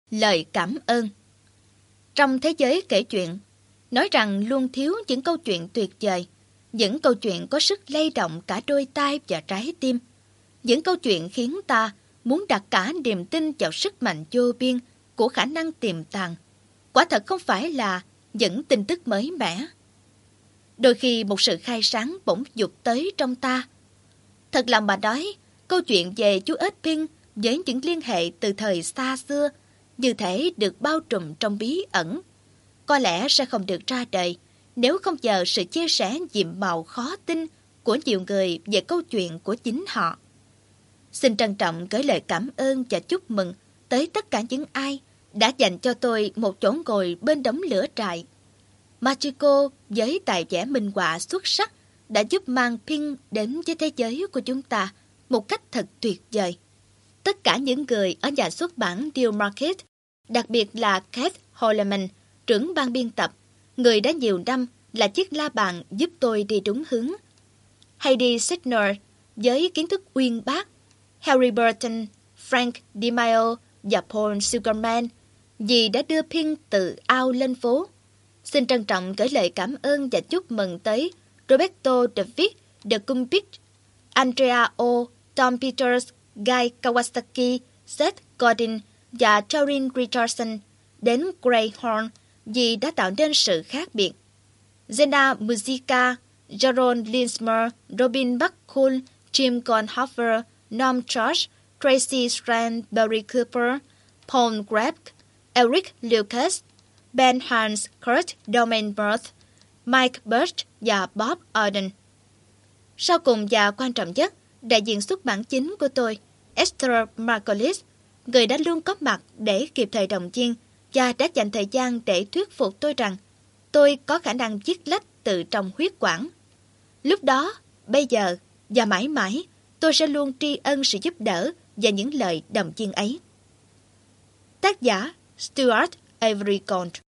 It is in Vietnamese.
Lời cảm ơn. Trong thế giới kể chuyện, nói rằng luôn thiếu những câu chuyện tuyệt vời, những câu chuyện có sức lay động cả đôi tai và trái tim, những câu chuyện khiến ta muốn đặt cả niềm tin vào sức mạnh vô biên của khả năng tiềm tàng. Quả thật không phải là những tin tức mới mẻ. Đôi khi một sự khai sáng bỗng vụt tới trong ta. Thật lòng mà nói, câu chuyện về chú ếch Pink với những liên hệ từ thời xa xưa như thể được bao trùm trong bí ẩn, có lẽ sẽ không được ra đời nếu không nhờ sự chia sẻ nhiệm màu khó tin của nhiều người về câu chuyện của chính họ. Xin trân trọng gửi lời cảm ơn và chúc mừng tới tất cả những ai đã dành cho tôi một chỗ ngồi bên đống lửa trại. Machiko với tài vẽ minh họa xuất sắc đã giúp mang Pink đến với thế giới của chúng ta một cách thật tuyệt vời. Tất cả những người ở nhà xuất bản Deal Market, đặc biệt là Keith Holleman, trưởng ban biên tập, người đã nhiều năm là chiếc la bàn giúp tôi đi đúng hướng. Heidi Signer với kiến thức uyên bác, Harry Burton, Frank DiMaio và Paul Sugarman vì đã đưa Pink từ ao lên phố. Xin trân trọng gửi lời cảm ơn và chúc mừng tới Roberto David de Cumpich, Andrea O, Tom Peters, Guy Kawasaki, Seth Godin và Charin Richardson, đến Greyhound vì đã tạo nên sự khác biệt. Zena Mujica, Jaron Linsmer, Robin McCool, Jim Gonhofer, Norm George, Tracy Strand, Barry Cooper, Paul Greb, Eric Lucas, Ben Hans, Kurt Domenberth, Mike Birch và Bob Arden. Sau cùng và quan trọng nhất, đại diện xuất bản chính của tôi, Esther Margolis, người đã luôn có mặt để kịp thời động viên và đã dành thời gian để thuyết phục tôi rằng tôi có khả năng viết lách từ trong huyết quản. Lúc đó, bây giờ và mãi mãi, tôi sẽ luôn tri ân sự giúp đỡ và những lời động viên ấy. Tác giả Stuart Avery Gold.